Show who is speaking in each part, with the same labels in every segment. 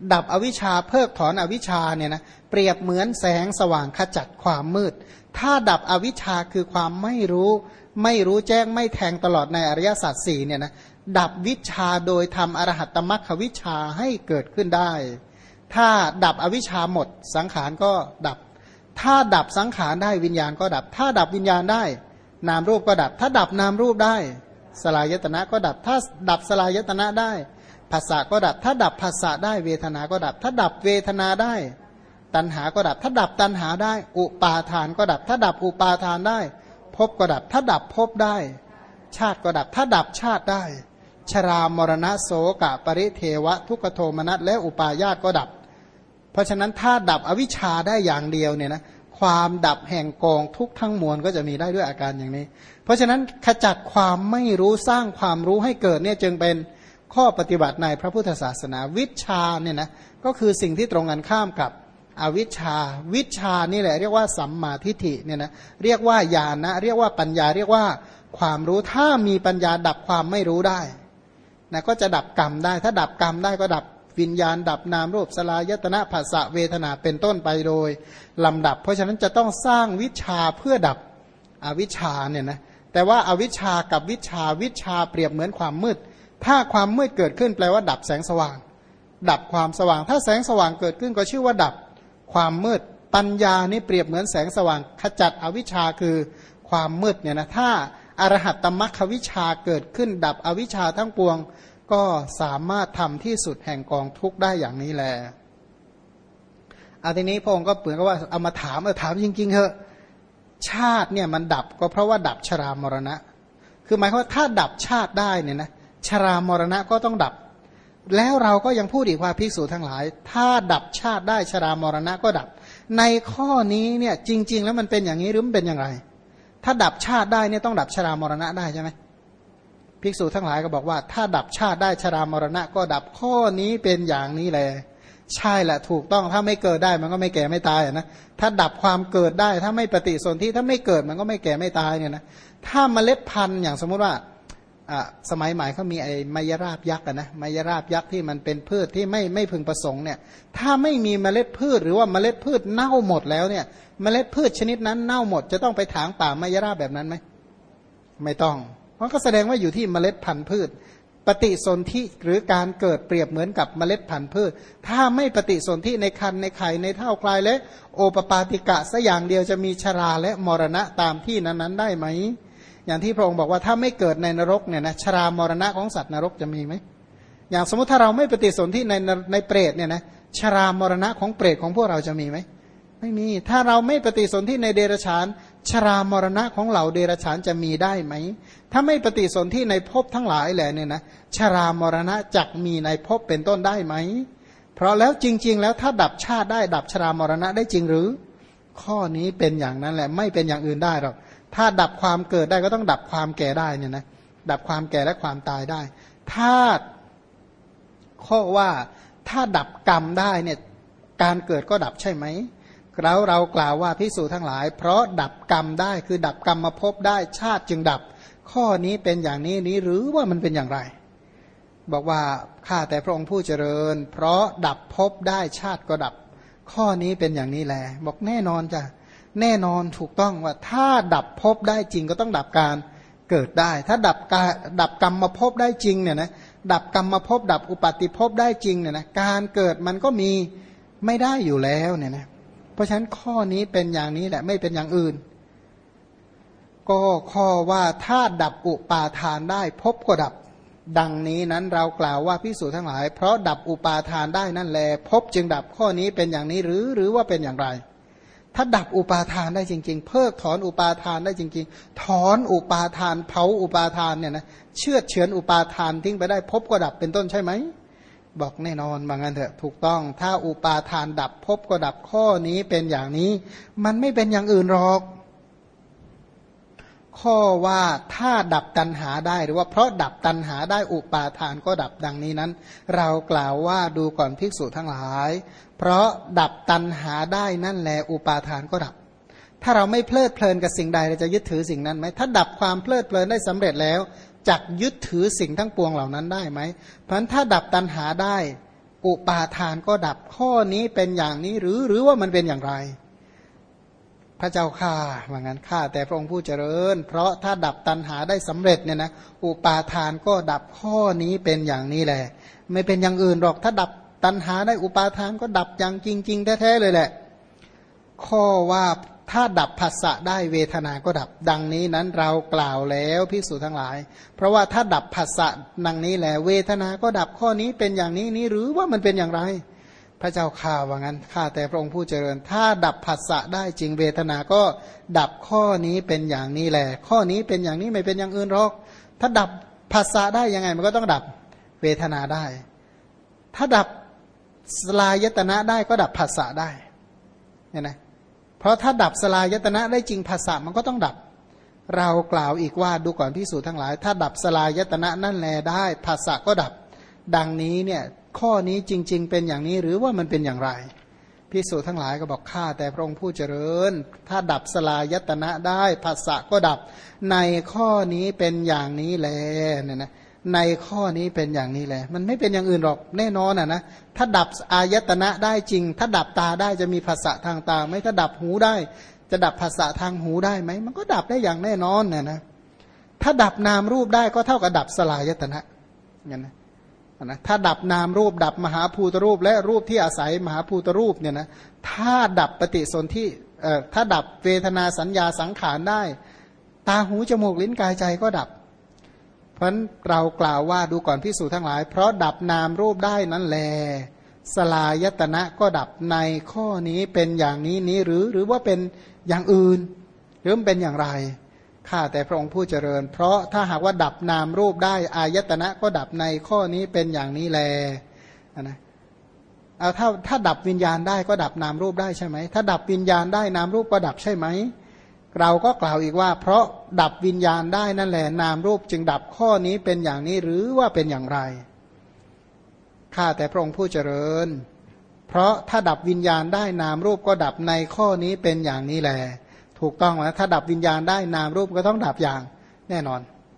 Speaker 1: ดับอวิชชาเพิกถอนอวิชชาเนี่ยนะเปรียบเหมือนแสงสว่างขจัดความมืดถ้าดับอวิชชาคือความไม่รู้แจ้งไม่แทงตลอดในอริยสัจสี่เนี่ยนะดับวิชชาโดยทำอรหัตตมรรควิชชาให้เกิดขึ้นได้ถ้าดับอวิชชาหมดสังขารก็ดับถ้าดับสังขารได้วิญญาณก็ดับถ้าดับวิญญาณได้นามรูปก็ดับถ้าดับนามรูปได้สลายตนะก็ดับถ้าดับสลายตนะได้ภาษาก็ดับถ้าดับภาษาได้เวทนาก็ดับถ้าดับเวทนาได้ตัณหาก็ดับถ้าดับตัณหาได้อุปาทานก็ดับถ้าดับอุปาทานได้ภพก็ดับถ้าดับภพได้ชาติก็ดับถ้าดับชาติได้ชรามรณะโสกะปริเทวะทุกขโทมนัสและอุปาญาตก็ดับเพราะฉะนั้นถ้าดับอวิชชาได้อย่างเดียวเนี่ยนะความดับแห่งกองทุกทั้งมวลก็จะมีได้ด้วยอาการอย่างนี้เพราะฉะนั้นขจัดความไม่รู้สร้างความรู้ให้เกิดเนี่ยจึงเป็นข้อปฏิบัติในพระพุทธศาสนาวิชาเนี่ยนะก็คือสิ่งที่ตรงกันข้ามกับอวิชชาวิชานี่แหละเรียกว่าสัมมาทิฏฐิเนี่ยนะเรียกว่าญาณนะเรียกว่าปัญญาเรียกว่าความรู้ถ้ามีปัญญาดับความไม่รู้ได้นะก็จะดับกรรมได้ถ้าดับกรรมได้ก็ดับวิญญาณดับนามรูปสลายตนะภาษาเวทนาเป็นต้นไปโดยลำดับเพราะฉะนั้นจะต้องสร้างวิชาเพื่อดับอวิชชาเนี่ยนะแต่ว่าอาวิชชากับวิชาเปรียบเหมือนความมืดถ้าความมืดเกิดขึ้นแปลว่าดับแสงสว่างดับความสว่างถ้าแสงสว่างเกิดขึ้นก็ชื่อว่าดับความมืดปัญญานี่เปรียบเหมือนแสงสว่างขจัดอวิชชาคือความมืดเนี่ยนะถ้าอรหัตตมรรควิชาเกิดขึ้นดับอวิชชาทั้งปวงก็สามารถทำที่สุดแห่งกองทุกข์ได้อย่างนี้แหละทีนี้พระองค์ก็เปลือนก็ว่าเอามาถามจริงๆเถอะชาติเนี่ยมันดับก็เพราะว่าดับชรามรณะคือหมายความว่าถ้าดับชาติได้เนี่ยนะชรามรณะก็ต้องดับแล้วเราก็ยังพูดอีกว่าภิกษุทั้งหลายถ้าดับชาติได้ชรามรณะก็ดับในข้อนี้เนี่ยจริงๆแล้วมันเป็นอย่างนี้หรือมันเป็นอย่างไรถ้าดับชาติได้เนี่ยต้องดับชรามรณะได้ใช่ไหมภิกษุทั้งหลายก็บอกว่าถ้าดับชาติได้ชรามรณะก็ดับข้อนี้เป็นอย่างนี้แหละใช่แหละถูกต้องถ้าไม่เกิดได้มันก็ไม่แก่ไม่ตายนะถ้าดับความเกิดได้ถ้าไม่ปฏิสนธิถ้าไม่เกิดมันก็ไม่แก่ไม่ตายเนี่ยนะถ้าเมล็ดพันธุ์อย่างสมมุติว่าสมัยใหม่เขามีไอ้ไมยราบยักษ์นะไมยราบยักษ์ที่มันเป็นพืชที่ไม่พึงประสงค์เนี่ยถ้าไม่มีเมล็ดพืชหรือว่าเมล็ดพืชเน่าหมดแล้วเนี่ยเมล็ดพืชชนิดนั้นเน่าหมดจะต้องไปถางป่าไมยราบแบบนั้นไหมไม่ต้องเพราะก็แสดงว่าอยู่ที่เมล็ดพันธุ์พืชปฏิสนธิหรือการเกิดเปรียบเหมือนกับเมล็ดพันธุ์พืชถ้าไม่ปฏิสนธิในครรภ์ในไข่ในเท่าคลายและโอปปาติกะสักอย่างเดียวจะมีชราและมรณะตามที่นั้นๆได้ไหมอย่างที่พระองค์บอกว่าถ้าไม่เกิดในนรกเนี่ยนะชรามรณะของสัตว์นรกจะมีไหมอย่างสมมติถ้าเราไม่ปฏิสนธิในเปรตเนี่ยนะชรามรณะของเปรตของพวกเราจะมีไหมไม่มีถ้าเราไม่ปฏิสนธิในเดรัจฉานชรามรณะของเหล่าเดรัจฉานจะมีได้ไหมถ้าไม่ปฏิสนธิในภพทั้งหลายแหละเนี่ยนะชรามรณะจักมีในภพเป็นต้นได้ไหมเพราะแล้วจริงๆแล้วถ้าดับชาติได้ดับชรามรณะได้จริงหรือข้อนี้เป็นอย่างนั้นแหละไม่เป็นอย่างอื่นได้หรอกถ้าดับความเกิดได้ก็ต้องดับความแก่ได้เนี่ยนะดับความแก่และความตายได้ถ้าข้อว่าถ้าดับกรรมได้เนี่ยการเกิดก็ดับใช่ไหมเรากล่าวว่าภิกษุทั้งหลายเพราะดับกรรมได้คือดับกรรมมาพบได้ชาติจึงดับข้อนี้เป็นอย่างนี้หรือว่ามันเป็นอย่างไรบอกว่าข้าแต่พระองค์ผู้เจริญเพราะดับภพได้ชาติก็ดับข้อนี้เป็นอย่างนี้แหละบอกแน่นอนจ้ะแน่นอนถูกต้องว่าถ้าดับภพได้จริงก็ต้องดับการเกิดได้ถ้าดับกรรมมาภพได้จริงเนี่ยนะดับกรรมมาภพดับอุปาติภพได้จริงเนี่ยนะการเกิดมันก็มีไม่ได้อยู่แล้วเนี่ยนะเพราะฉะนั้นข้อนี้เป็นอย่างนี้แหละไม่เป็นอย่างอื่นก็ข้อว่าถ้าดับอุปาทานได้ภพก็ดับดังนี้นั้นเรากล่าวว่าภิกษุทั้งหลายเพราะดับอุปาทานได้นั่นแลภพจึงดับข้อนี้เป็นอย่างนี้หรือว่าเป็นอย่างไรถ้าดับอุปาทานได้จริงๆเพิกถอนอุปาทานได้จริงๆถอนอุปาทานเผาอุปาทานเนี่ยนะเชือดเฉือนอุปาทานทิ้งไปได้ภพก็ดับเป็นต้นใช่ไหมบอกแน่นอนบางงั้นเถอะถูกต้องถ้าอุปาทานดับภพก็ดับข้อนี้เป็นอย่างนี้มันไม่เป็นอย่างอื่นหรอกข้อว่าถ้าดับตัณหาได้หรือว่าเพราะดับตัณหาได้อุปาทานก็ดับดังนี้นั้นเรากล่าวว่าดูก่อนภิกษุทั้งหลายเพราะดับตัณหาได้นั่นแหละอุปาทานก็ดับถ้าเราไม่เพลิดเพลินกับสิ่งใดเราจะยึดถือสิ่งนั้นไหมถ้าดับความเพลิดเพลินได้สำเร็จแล้วจักยึดถือสิ่งทั้งปวงเหล่านั้นได้ไหมเพราะฉะนั้นถ้าดับตัณหาได้อุปาทานก็ดับข้อนี้เป็นอย่างนี้หรือว่ามันเป็นอย่างไรพระเจ้าข้าว่างั้นข้าแต่พระองค์ผู้เจริญเพราะถ้าดับตัณหาได้สำเร็จเนี่ยนะอุปาทานก็ดับข้อนี้เป็นอย่างนี้แหละไม่เป็นอย่างอื่นหรอกถ้าดับตัณหาได้อุปาทานก็ดับอย่างจริงๆแท้ๆเลยแหละข้อว่าถ้าดับผัสสะได้เวทนาก็ดับดังนี้นั้นเรากล่าวแล้วภิกษุทั้งหลายเพราะว่าถ้าดับผัสสะดังนี้แหละเวทนาก็ดับข้อนี้เป็นอย่างนี้นี้หรือว่ามันเป็นอย่างไรพระเจ้าข้าว่างั้นข้าแต่พระองค์ผู้เจริญถ้าดับผัสสะได้จริงเวทนาก็ดับข้อนี้เป็นอย่างนี้แหละข้อนี้เป็นอย่างนี้ไม่เป็นอย่างอื่นหรอกถ้าดับผัสสะได้ยังไงมันก็ต้องดับเวทนาได้ถ้าดับสลายตนะได้ก็ดับผัสสะได้เนี่ยนะเพราะถ้าดับสลายตนะได้จริงผัสสะมันก็ต้องดับเรากล่าวอีกว่าดูก่อนภิกษุทั้งหลายถ้าดับสลายตนะนั่นแลได้ผัสสะก็ดับดังนี้เนี่ยข้อนี้จริงๆเป็นอย่างนี้หรือว่ามันเป็นอย่างไรภิกษุทั้งหลายก็บอกข้าแต่พระองค์ผู้เจริญถ้าดับสลายตนะได้ผัสสะก็ดับในข้อนี้เป็นอย่างนี้แลเนี่ยนะในข้อนี้เป็นอย่างนี้แหละมันไม่เป็นอย่างอื่นหรอกแน่นอนนะถ้าดับอายตนะได้จริงถ้าดับตาได้จะมีภาษาทางตาไหมถ้าดับหูได้จะดับภาษาทางหูได้ไหมมันก็ดับได้อย่างแน่นอนนะถ้าดับนามรูปได้ก็เท่ากับดับสลายตนะงั้นนะถ้าดับนามรูปดับมหาภูตรูปและรูปที่อาศัยมหาภูตรูปเนี่ยนะถ้าดับปฏิสนธิถ้าดับเวทนาสัญญาสังขารได้ตาหูจมูกลิ้นกายใจก็ดับเพราะเรากล่าวว่าดูก่อนภิกษุทั้งหลายเพราะดับนามรูปได้นั้นแลสลายตนะก็ดับในข้อนี้เป็นอย่างนี้นี้หรือว่าเป็นอย่างอื่นหรือมันเป็นอย่างไรข้าแต่พระองค์ผู้เจริญเพราะถ้าหากว่าดับนามรูปได้อายตนะก็ดับในข้อนี้เป็นอย่างนี้แลนะเอาถ้าดับวิญญาณได้ก็ดับนามรูปได้ใช่ไหมถ้าดับวิญญาณได้นามรูปก็ดับใช่ไหมเราก็กล่าวอีกว่าเพราะดับวิญญาณได้นั่นแหละนามรูปจึงดับข้อนี้เป็นอย่างนี้หรือว่าเป็นอย่างไรข้าแต่พระองค์ผู้เจริญเพราะถ้าดับวิญญาณได้นามรูปก็ดับในข้อนี้เป็นอย่างนี้แหละถูกต้องนะถ้าดับวิญญาณได้นามรูปก็ต้องดับอย่างแน่นอน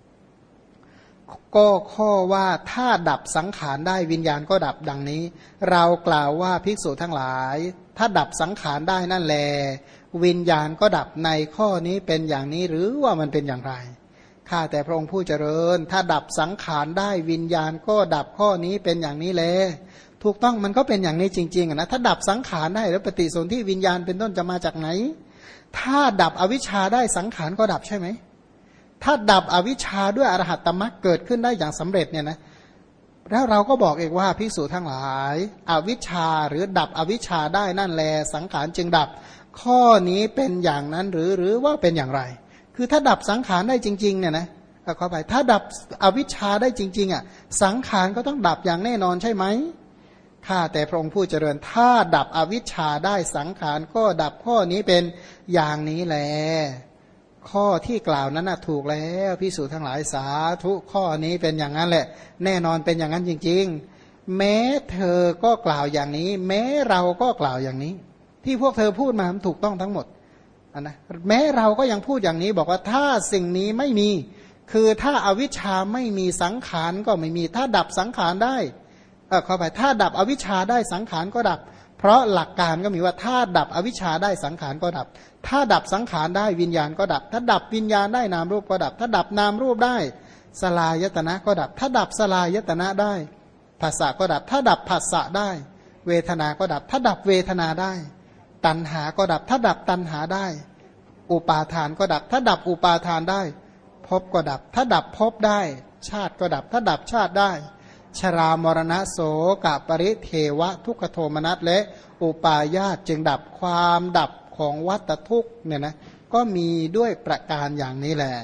Speaker 1: ก็ข้อว่าถ้าดับสังขารได้วิญญาณก็ดับดังนี้เรากล่าวว่าภิกษุทั้งหลายถ้าดับสังขารได้นั่นแลวิญญาณก็ดับในข้อนี้เป็นอย่างนี้หรือว่ามันเป็นอย่างไรข้าแต่พระองค์ผู้เจริญถ้าดับสังขารได้วิญญาณก็ดับข้อนี้เป็นอย่างนี้แลถูกต้องมันก็เป็นอย่างนี้จริงๆนะถ้าดับสังขารได้แล้วปฏิสนธิวิญญาณเป็นต้นจะมาจากไหนถ้าดับอวิชชาได้สังขารก็ดับใช่ไหมถ้าดับอวิชชาด้วยอรหัตตมรรคเกิดขึ้นได้อย่างสำเร็จเนี่ยนะแล้วเราก็บอกเองว่าภิกษุทั้งหลายอวิชชาหรือดับอวิชชาได้นั่นแลสังขารจึงดับข้อนี้เป็นอย่างนั้นหรือว่าเป็นอย่างไรคือถ้าดับสังขารได้จริงๆเนี่ยนะเข้าไปถ้าดับอวิชชาได้จริงๆอ่ะสังขารก็ต้องดับอย่างแน่นอนใช่ไหมข้าแต่พระองค์ผู้เจริญถ้าดับอวิชชาได้สังขารก็ดับข้อนี้เป็นอย่างนี้แลข้อที่กล่าวนั้นถูกแล้วภิกษุทั้งหลายสาธุข้อนี้เป็นอย่างนั้นแหละแน่นอนเป็นอย่างนั้นจริงๆแม้เธอก็กล่าวอย่างนี้แม้เราก็กล่าวอย่างนี้ที่พวกเธอพูดมามันถูกต้องทั้งหมดนะแม้เราก็ยังพูดอย่างนี้บอกว่าถ้าสิ่งนี้ไม่มีคือถ้าอวิชชาไม่มีสังขารก็ไม่มีถ้าดับสังขารได้เข้าไปถ้าดับอวิชชาได้สังขารก็ดับเพราะหลักการก็มีว่าถ้าดับอวิชชาได้สังขารก็ดับถ้าดับสังขารได้วิญญาณก็ดับถ้าดับวิญญาณได้นามรูปก็ดับถ้าดับนามรูปได้สลายตนะก็ดับถ้าดับสลายตนะได้ภาษาก็ดับถ้าดับภาษาได้เวทนาก็ดับถ้าดับเวทนาได้ตัณหาก็ดับถ้าดับตัณหาได้อุปาทานก็ดับถ้าดับอุปาทานได้ภพก็ดับถ้าดับภพได้ชาติก็ดับถ้าดับชาติได้ชรามรณะโสกปริเทวะทุกขโทมนัสและอุปาญาตจึงดับความดับของวัฏทุกข์เนี่ยนะก็มีด้วยประการอย่างนี้แหละ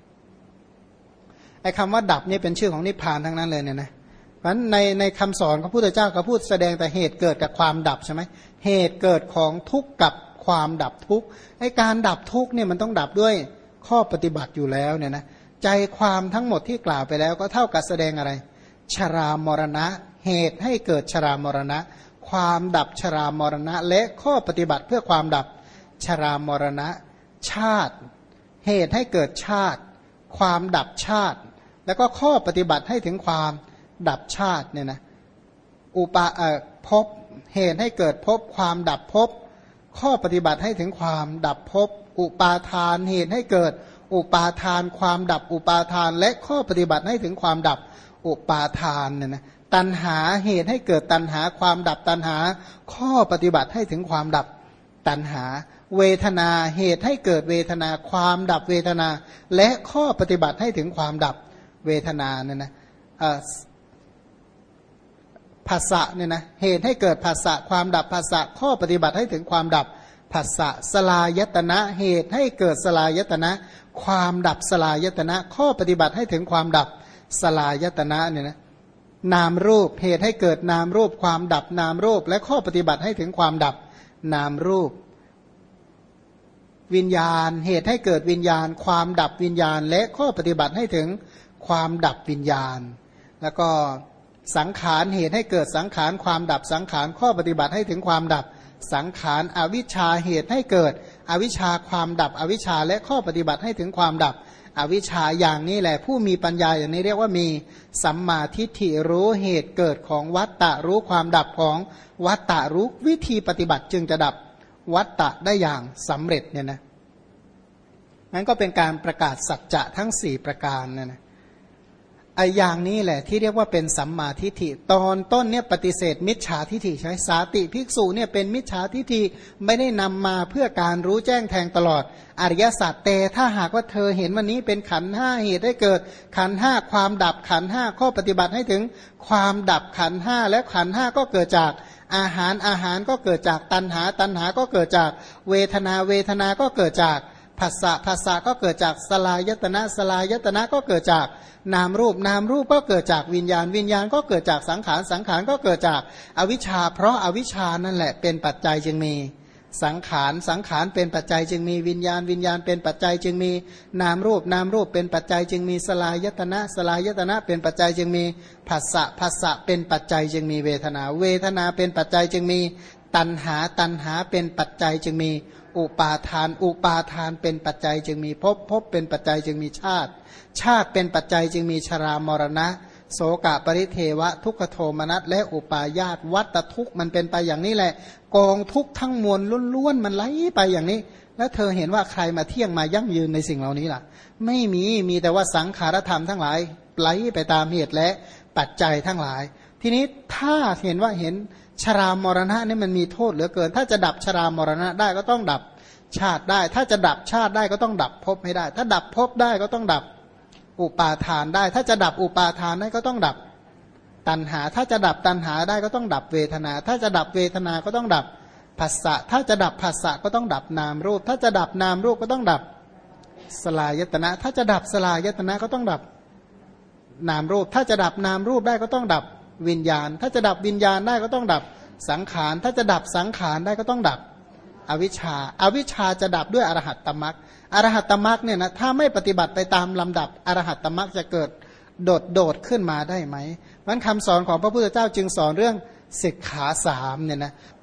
Speaker 1: ไอ้คำว่าดับนี่เป็นชื่อของนิพพานทั้งนั้นเลยเนี่ยนะเพราะฉะนั้นในคำสอนของพระพุทธเจ้าก็พูดแสดงแต่เหตุเกิดกับความดับใช่ไหมเหตุเกิดของทุกข์กับความดับทุกข์ไอ้การดับทุกข์เนี่ยมันต้องดับด้วยข้อปฏิบัติอยู่แล้วเนี่ยนะใจความทั้งหมดที่กล่าวไปแล้วก็เท่ากับแสดงอะไรชรามรณะเหตุให้เกิดชรามรณะความดับชรามรณะและข้อปฏิบัติเพื่อความดับชรามรณะชาติเหตุให้เกิดชาติความดับชาติแล้วก็ข้อปฏิบัติให้ถึงความดับชาติเนี่ยนะอุปาภพเหตุให้เกิดภพความดับภพข้อปฏิบัติให้ถึงความดับภพอุปาทานเหตุให้เกิดอุปาทานความดับอุปาทานและข้อปฏิบัติให้ถึงความดับอุปาทานเนี่ยนะตัณหาเหตุให้เกิดตัณหาความดับตัณหาข้อปฏิบัติให้ถึงความดับตัณหาเวทนาเหตุให้เกิดเวทนาความดับเวทนาและข้อปฏิบัติให้ถึงความดับเวทนาเนี่ยนะภาษะเนี่ยนะเหตุให้เกิดภาษะความดับภาษะข้อปฏิบัติให้ถึงความดับภาษะสลายตนะเหตุให้เกิดสลายตนะความดับสลายตนะข้อปฏิบัติให้ถึงความดับสลายตนะเนี่ยนะนามรูปเหตุให้เกิดนามรูปความดับนามรูปและข้อปฏิบัติให้ถึงความดับนามรูปวิญญาณเหตุให้เกิดวิญญาณความดับวิญญาณและข้อปฏิบัติให้ถึงความดับวิญญาณแล้วก็สังขารเหตุให้เกิดสังขารความดับสังขารข้อปฏิบัติให้ถึงความดับสังขารอวิชชาเหตุให้เกิดอวิชชาความดับอวิชชาและข้อปฏิบัติให้ถึงความดับอวิชชาอย่างนี้แหละผู้มีปัญญาอย่างนี้เรียกว่ามีสัมมาทิฏฐิรู้เหตุเกิดของวัตตะรู้ความดับของวัตตะรู้วิธีปฏิบัติจึงจะดับวัตตะได้อย่างสำเร็จเนี่ยนะนั้นก็เป็นการประกาศสัจจะทั้ง4ประการเนี่ยนะไอ้อย่างนี้แหละที่เรียกว่าเป็นสัมมาทิฏฐิตอนต้นเนี่ยปฏิเสธมิจฉาทิฏฐิใช่ไหมสาติภิกษุเนี่ยเป็นมิจฉาทิฏฐิไม่ได้นำมาเพื่อการรู้แจ้งแทงตลอดอริยสัจแต่ถ้าหากว่าเธอเห็นวันนี้เป็นขันธ์ห้าเหตุให้เกิดขันธ์ห้าความดับขันธ์ห้าข้อปฏิบัติให้ถึงความดับขันธ์ห้าและขันธ์ห้าก็เกิดจากอาหารอาหารก็เกิดจากตัณหาตัณหาก็เกิดจากเวทนาเวทนาก็เกิดจากภาษาภาษาก็เกิดจากสลายตนะสลายตนะก็เกิดจากนามรูปนามรูปก็เกิดจากวิญญาณวิญญาณก็เกิดจากสังขารสังขารก็เกิดจากอวิชชาเพราะอวิชชานั่นแหละเป็นปัจจัยจึงมีสังขารสังขารเป็นปัจจัยจึงมีวิญญาณวิญญาณเป็นปัจจัยจึงมีนามรูปนามรูปเป็นปัจจัยจึงมีสลายตนะสลายตนะเป็นปัจจัยจึงมีภาษาภาษาเป็นปัจจัยจึงมีเวทนาเวทนาเป็นปัจจัยจึงมีตัณหาตัณหาเป็นปัจจัยจึงมีอุปาทานอุปาทานเป็นปัจจัยจึงมีภพภพเป็นปัจจัยจึงมีชาติชาติเป็นปัจจัยจึงมีชรามรณะโสกะปริเทวะทุกขโทมนัสและอุปาญาตวัฏทุกข์มันเป็นไปอย่างนี้แหละกองทุกข์ทั้งมวลล้วนๆมันไหลไปอย่างนี้แล้วเธอเห็นว่าใครมาเที่ยงมายั่งยืนในสิ่งเหล่านี้ล่ะไม่มีแต่ว่าสังขารธรรมทั้งหลายไหลไปตามเหตุและปัจจัยทั้งหลายทีนี้ถ้าเห็นว่าเห็นชรามรณะนี่มันมีโทษเหลือเกินถ้าจะดับชรามรณะได้ก็ต้องดับชาติได้ถ้าจะดับชาติได้ก็ต้องดับภพให้ได้ถ้าดับภพได้ก็ต้องดับอุปาทานได้ถ้าจะดับอุปาทานได้ก็ต้องดับตัณหาถ้าจะดับตัณหาได้ก็ต้องดับเวทนาถ้าจะดับเวทนาก็ต้องดับผัสสะถ้าจะดับผัสสะก็ต้องดับนามรูปถ้าจะดับนามรูปก็ต้องดับสลายตนะถ้าจะดับสลายตนะก็ต้องดับนามรูปถ้าจะดับนามรูปได้ก็ต้องดับวิญญาณถ้าจะดับวิญญาณได้ก็ต้องดับสังขารถ้าจะดับสังขารได้ก็ต้องดับอวิชชาอวิชชาจะดับด้วยอรหัตตมรรคอรหัตตมรรคเนี่ยนะถ้าไม่ปฏิบัติไปตามลำดับอรหัตตมรรคจะเกิดโดดขึ้นมาได้ไหมมันคำสอนของพระพุทธเจ้าจึงสอนเรื่องสิกขา3เนี่ยนะ